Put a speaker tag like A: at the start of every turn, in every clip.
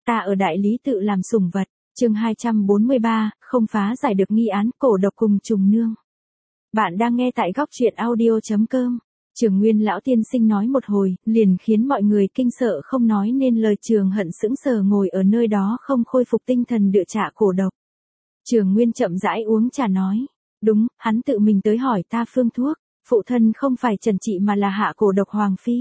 A: Ta ở đại lý tự làm sủng vật. Chương 243, không phá giải được nghi án cổ độc cùng trùng nương. Bạn đang nghe tại góc truyện audio.com. Trường Nguyên lão tiên sinh nói một hồi, liền khiến mọi người kinh sợ không nói nên lời. Trường Hận sững sờ ngồi ở nơi đó không khôi phục tinh thần đựa trả cổ độc. Trường Nguyên chậm rãi uống trà nói, đúng, hắn tự mình tới hỏi ta phương thuốc, phụ thân không phải trần trị mà là hạ cổ độc Hoàng Phi.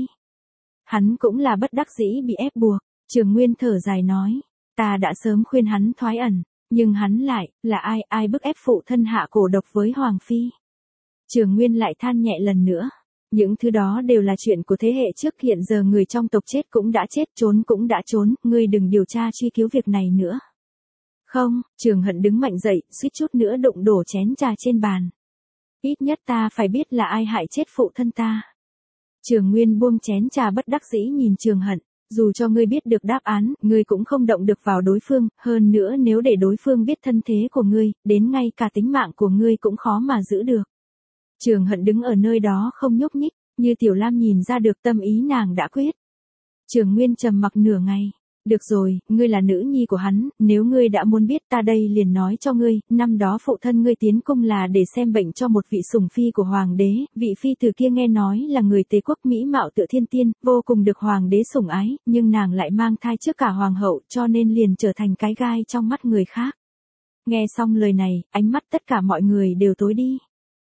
A: Hắn cũng là bất đắc dĩ bị ép buộc. Trường Nguyên thở dài nói, ta đã sớm khuyên hắn thoái ẩn, nhưng hắn lại, là ai bức ép phụ thân hạ cổ độc với Hoàng Phi. Trường Nguyên lại than nhẹ lần nữa, những thứ đó đều là chuyện của thế hệ trước, hiện giờ người trong tộc chết cũng đã chết, trốn cũng đã trốn, ngươi đừng điều tra truy cứu việc này nữa. Không, Trường Hận đứng mạnh dậy, suýt chút nữa đụng đổ chén trà trên bàn. Ít nhất ta phải biết là ai hại chết phụ thân ta. Trường Nguyên buông chén trà bất đắc dĩ nhìn Trường Hận, dù cho ngươi biết được đáp án, ngươi cũng không động được vào đối phương, hơn nữa nếu để đối phương biết thân thế của ngươi, đến ngay cả tính mạng của ngươi cũng khó mà giữ được. Trường Hận đứng ở nơi đó không nhúc nhích, như Tiểu Lam nhìn ra được tâm ý nàng đã quyết. Trường Nguyên trầm mặc nửa ngày. Được rồi, ngươi là nữ nhi của hắn, nếu ngươi đã muốn biết ta đây liền nói cho ngươi, năm đó phụ thân ngươi tiến cung là để xem bệnh cho một vị sủng phi của hoàng đế, vị phi tử kia nghe nói là người Tề quốc mỹ mạo tựa thiên tiên, vô cùng được hoàng đế sủng ái, nhưng nàng lại mang thai trước cả hoàng hậu cho nên liền trở thành cái gai trong mắt người khác. Nghe xong lời này, ánh mắt tất cả mọi người đều tối đi.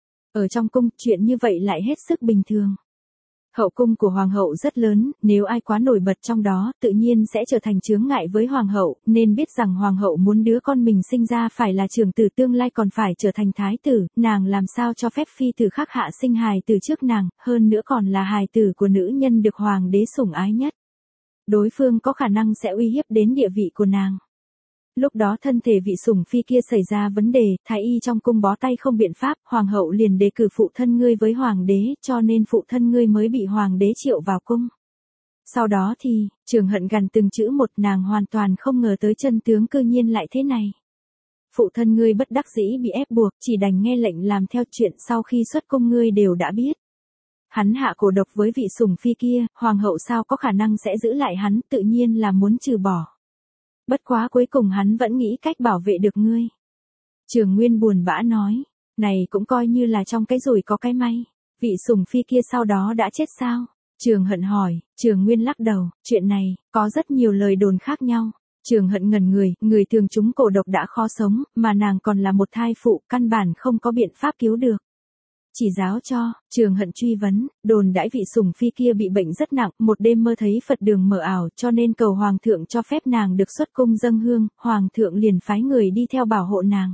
A: Ở trong cung, chuyện như vậy lại hết sức bình thường. Hậu cung của hoàng hậu rất lớn, nếu ai quá nổi bật trong đó, tự nhiên sẽ trở thành chướng ngại với hoàng hậu, nên biết rằng hoàng hậu muốn đứa con mình sinh ra phải là trưởng tử tương lai còn phải trở thành thái tử, nàng làm sao cho phép phi tử khác hạ sinh hài tử trước nàng, hơn nữa còn là hài tử của nữ nhân được hoàng đế sủng ái nhất. Đối phương có khả năng sẽ uy hiếp đến địa vị của nàng. Lúc đó thân thể vị sủng phi kia xảy ra vấn đề, thái y trong cung bó tay không biện pháp, hoàng hậu liền đề cử phụ thân ngươi với hoàng đế, cho nên phụ thân ngươi mới bị hoàng đế triệu vào cung. Sau đó thì, Trường Hận gần từng chữ một, nàng hoàn toàn không ngờ tới chân tướng cư nhiên lại thế này. Phụ thân ngươi bất đắc dĩ bị ép buộc, chỉ đành nghe lệnh làm theo, chuyện sau khi xuất cung ngươi đều đã biết. Hắn hạ cổ độc với vị sủng phi kia, hoàng hậu sao có khả năng sẽ giữ lại hắn, tự nhiên là muốn trừ bỏ. Bất quá cuối cùng hắn vẫn nghĩ cách bảo vệ được ngươi. Trường Nguyên buồn bã nói, này cũng coi như là trong cái rủi có cái may. Vị sủng phi kia sau đó đã chết sao? Trường Hận hỏi. Trường Nguyên lắc đầu, chuyện này, có rất nhiều lời đồn khác nhau. Trường Hận ngẩn người thường trúng cổ độc đã khó sống, mà nàng còn là một thai phụ, căn bản không có biện pháp cứu được. Chỉ giáo cho, Trường Hận truy vấn, đồn đãi vị sủng phi kia bị bệnh rất nặng, một đêm mơ thấy Phật đường mờ ảo cho nên cầu hoàng thượng cho phép nàng được xuất cung dâng hương, hoàng thượng liền phái người đi theo bảo hộ nàng.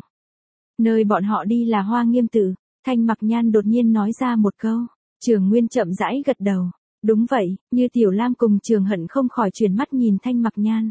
A: Nơi bọn họ đi là Hoa Nghiêm Tự. Thanh Mặc Nhan đột nhiên nói ra một câu. Trường Nguyên chậm rãi gật đầu. Đúng vậy, như Tiểu Lam cùng Trường Hận không khỏi chuyển mắt nhìn Thanh Mặc Nhan.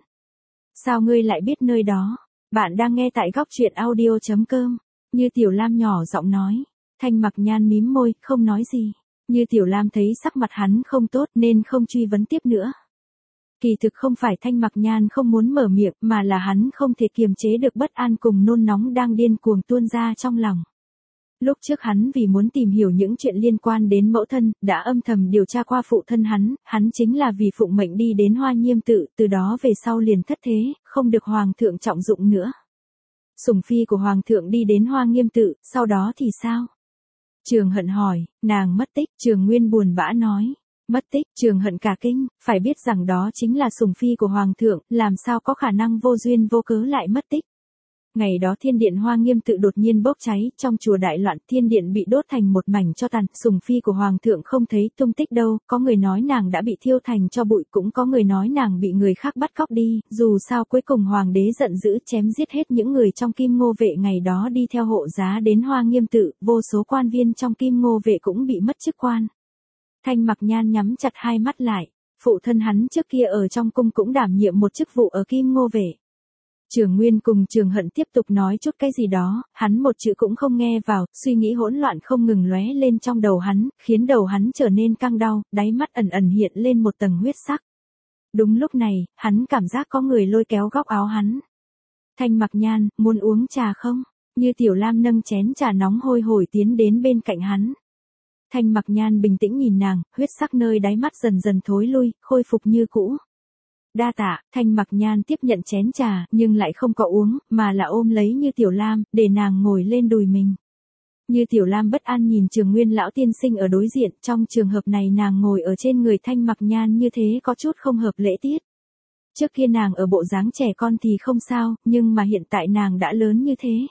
A: Sao ngươi lại biết nơi đó? Bạn đang nghe tại góc truyện audio.com. Như Tiểu Lam nhỏ giọng nói. Thanh Mặc Nhan mím môi, không nói gì. Như Tiểu Lam thấy sắc mặt hắn không tốt nên không truy vấn tiếp nữa. Kỳ thực không phải Thanh Mặc Nhan không muốn mở miệng mà là hắn không thể kiềm chế được bất an cùng nôn nóng đang điên cuồng tuôn ra trong lòng. Lúc trước hắn vì muốn tìm hiểu những chuyện liên quan đến mẫu thân, đã âm thầm điều tra qua phụ thân hắn chính là vì phụng mệnh đi đến Hoa Nghiêm Tự, từ đó về sau liền thất thế, không được hoàng thượng trọng dụng nữa. Sủng phi của hoàng thượng đi đến Hoa Nghiêm Tự, sau đó thì sao? Trường Hận hỏi, nàng mất tích, Trường Nguyên buồn bã nói. Mất tích, Trường Hận cả kinh, phải biết rằng đó chính là sủng phi của hoàng thượng, làm sao có khả năng vô duyên vô cớ lại mất tích. Ngày đó thiên điện Hoa Nghiêm Tự đột nhiên bốc cháy, trong chùa đại loạn, thiên điện bị đốt thành một mảnh tro tàn, sủng phi của hoàng thượng không thấy tung tích đâu, có người nói nàng đã bị thiêu thành tro bụi, cũng có người nói nàng bị người khác bắt cóc đi, dù sao cuối cùng hoàng đế giận dữ chém giết hết những người trong Kim Ngô vệ ngày đó đi theo hộ giá đến Hoa Nghiêm Tự, vô số quan viên trong Kim Ngô vệ cũng bị mất chức quan. Thanh Mặc Nhan nhắm chặt hai mắt lại, phụ thân hắn trước kia ở trong cung cũng đảm nhiệm một chức vụ ở Kim Ngô vệ. Trường Nguyên cùng Trường Hận tiếp tục nói chút cái gì đó, hắn một chữ cũng không nghe vào, suy nghĩ hỗn loạn không ngừng lóe lên trong đầu hắn, khiến đầu hắn trở nên căng đau, đáy mắt ẩn ẩn hiện lên một tầng huyết sắc. Đúng lúc này, hắn cảm giác có người lôi kéo góc áo hắn. Thanh Mặc Nhan, muốn uống trà không? Như Tiểu Lam nâng chén trà nóng hôi hổi tiến đến bên cạnh hắn. Thanh Mặc Nhan bình tĩnh nhìn nàng, huyết sắc nơi đáy mắt dần dần thối lui, khôi phục như cũ. Đa tạ, Thanh Mặc Nhan tiếp nhận chén trà, nhưng lại không có uống, mà là ôm lấy Như Tiểu Lam, để nàng ngồi lên đùi mình. Như Tiểu Lam bất an nhìn Trường Nguyên lão tiên sinh ở đối diện, trong trường hợp này nàng ngồi ở trên người Thanh Mặc Nhan như thế có chút không hợp lễ tiết. Trước kia nàng ở bộ dáng trẻ con thì không sao, nhưng mà hiện tại nàng đã lớn như thế.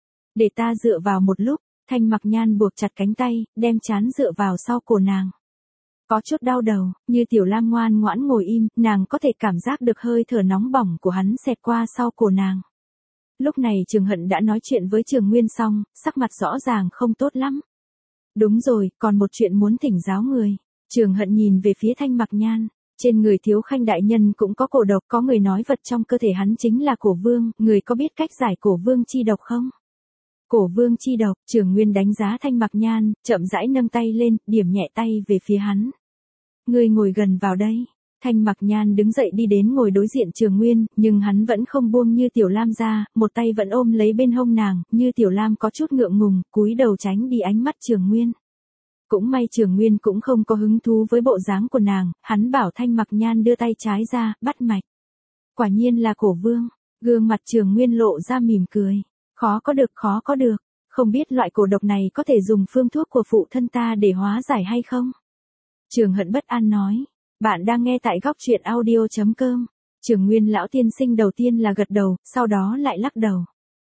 A: Để ta dựa vào một lúc, Thanh Mặc Nhan buộc chặt cánh tay, đem trán dựa vào sau cổ nàng. Có chút đau đầu, Như Tiểu Lam ngoan ngoãn ngồi im, nàng có thể cảm giác được hơi thở nóng bỏng của hắn xẹt qua sau cổ nàng. Lúc này Trường Hận đã nói chuyện với Trường Nguyên xong, sắc mặt rõ ràng không tốt lắm. Đúng rồi, còn một chuyện muốn thỉnh giáo người. Trường Hận nhìn về phía Thanh Mặc Nhan. Trên người Thiếu Khanh đại nhân cũng có cổ độc, có người nói vật trong cơ thể hắn chính là cổ vương, người có biết cách giải cổ vương chi độc không? Cổ vương chi độc, Trường Nguyên đánh giá Thanh Mặc Nhan, chậm rãi nâng tay lên, điểm nhẹ tay về phía hắn. Ngươi ngồi gần vào đây. Thanh Mặc Nhan đứng dậy đi đến ngồi đối diện Trường Nguyên, nhưng hắn vẫn không buông Như Tiểu Lam ra, một tay vẫn ôm lấy bên hông nàng, Như Tiểu Lam có chút ngượng ngùng, cúi đầu tránh đi ánh mắt Trường Nguyên. Cũng may Trường Nguyên cũng không có hứng thú với bộ dáng của nàng, hắn bảo Thanh Mặc Nhan đưa tay trái ra, bắt mạch. Quả nhiên là cổ vương, gương mặt Trường Nguyên lộ ra mỉm cười. Khó có được, không biết loại cổ độc này có thể dùng phương thuốc của phụ thân ta để hóa giải hay không? Trường Hận bất an nói, bạn đang nghe tại góc truyện audio.com. Trường Nguyên lão tiên sinh đầu tiên là gật đầu, sau đó lại lắc đầu.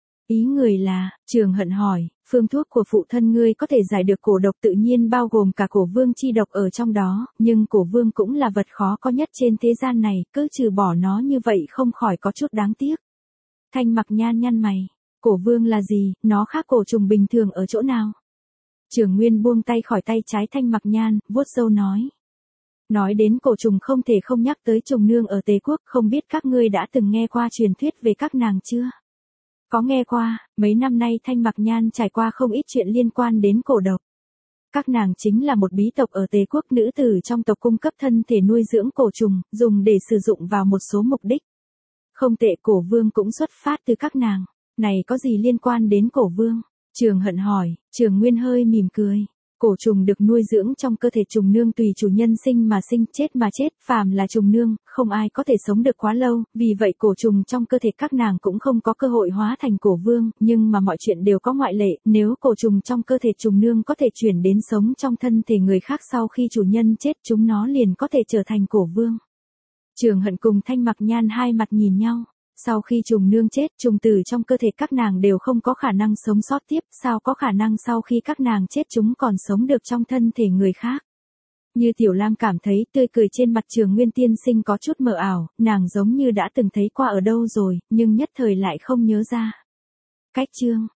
A: Ý người là, Trường Hận hỏi, phương thuốc của phụ thân ngươi có thể giải được cổ độc tự nhiên bao gồm cả cổ vương chi độc ở trong đó, nhưng cổ vương cũng là vật khó có nhất trên thế gian này, cứ trừ bỏ nó như vậy không khỏi có chút đáng tiếc. Thanh Mặc Nhan nhăn mày, cổ vương là gì, nó khác cổ trùng bình thường ở chỗ nào? Trường Nguyên buông tay khỏi tay trái Thanh Mặc Nhan, vuốt râu nói. Nói đến cổ trùng không thể không nhắc tới trùng nương ở Tề Quốc, không biết các ngươi đã từng nghe qua truyền thuyết về các nàng chưa? Có nghe qua, mấy năm nay Thanh Mặc Nhan trải qua không ít chuyện liên quan đến cổ độc. Các nàng chính là một bí tộc ở Tề Quốc, nữ tử trong tộc cung cấp thân thể nuôi dưỡng cổ trùng, dùng để sử dụng vào một số mục đích. Không tệ, cổ vương cũng xuất phát từ các nàng. Này có gì liên quan đến cổ vương? Trường Hận hỏi. Trường Nguyên hơi mỉm cười. Cổ trùng được nuôi dưỡng trong cơ thể trùng nương tùy chủ nhân sinh mà chết, phàm là trùng nương, không ai có thể sống được quá lâu, vì vậy cổ trùng trong cơ thể các nàng cũng không có cơ hội hóa thành cổ vương, nhưng mà mọi chuyện đều có ngoại lệ, nếu cổ trùng trong cơ thể trùng nương có thể chuyển đến sống trong thân thể người khác sau khi chủ nhân chết, chúng nó liền có thể trở thành cổ vương. Trường Hận cùng Thanh Mặc Nhan hai mặt nhìn nhau. Sau khi trùng nương chết, trùng tử trong cơ thể các nàng đều không có khả năng sống sót tiếp, sao có khả năng sau khi các nàng chết chúng còn sống được trong thân thể người khác. Như Tiểu Lam cảm thấy tươi cười trên mặt Trường Nguyên tiên sinh có chút mờ ảo, nàng giống như đã từng thấy qua ở đâu rồi, nhưng nhất thời lại không nhớ ra. Cách chương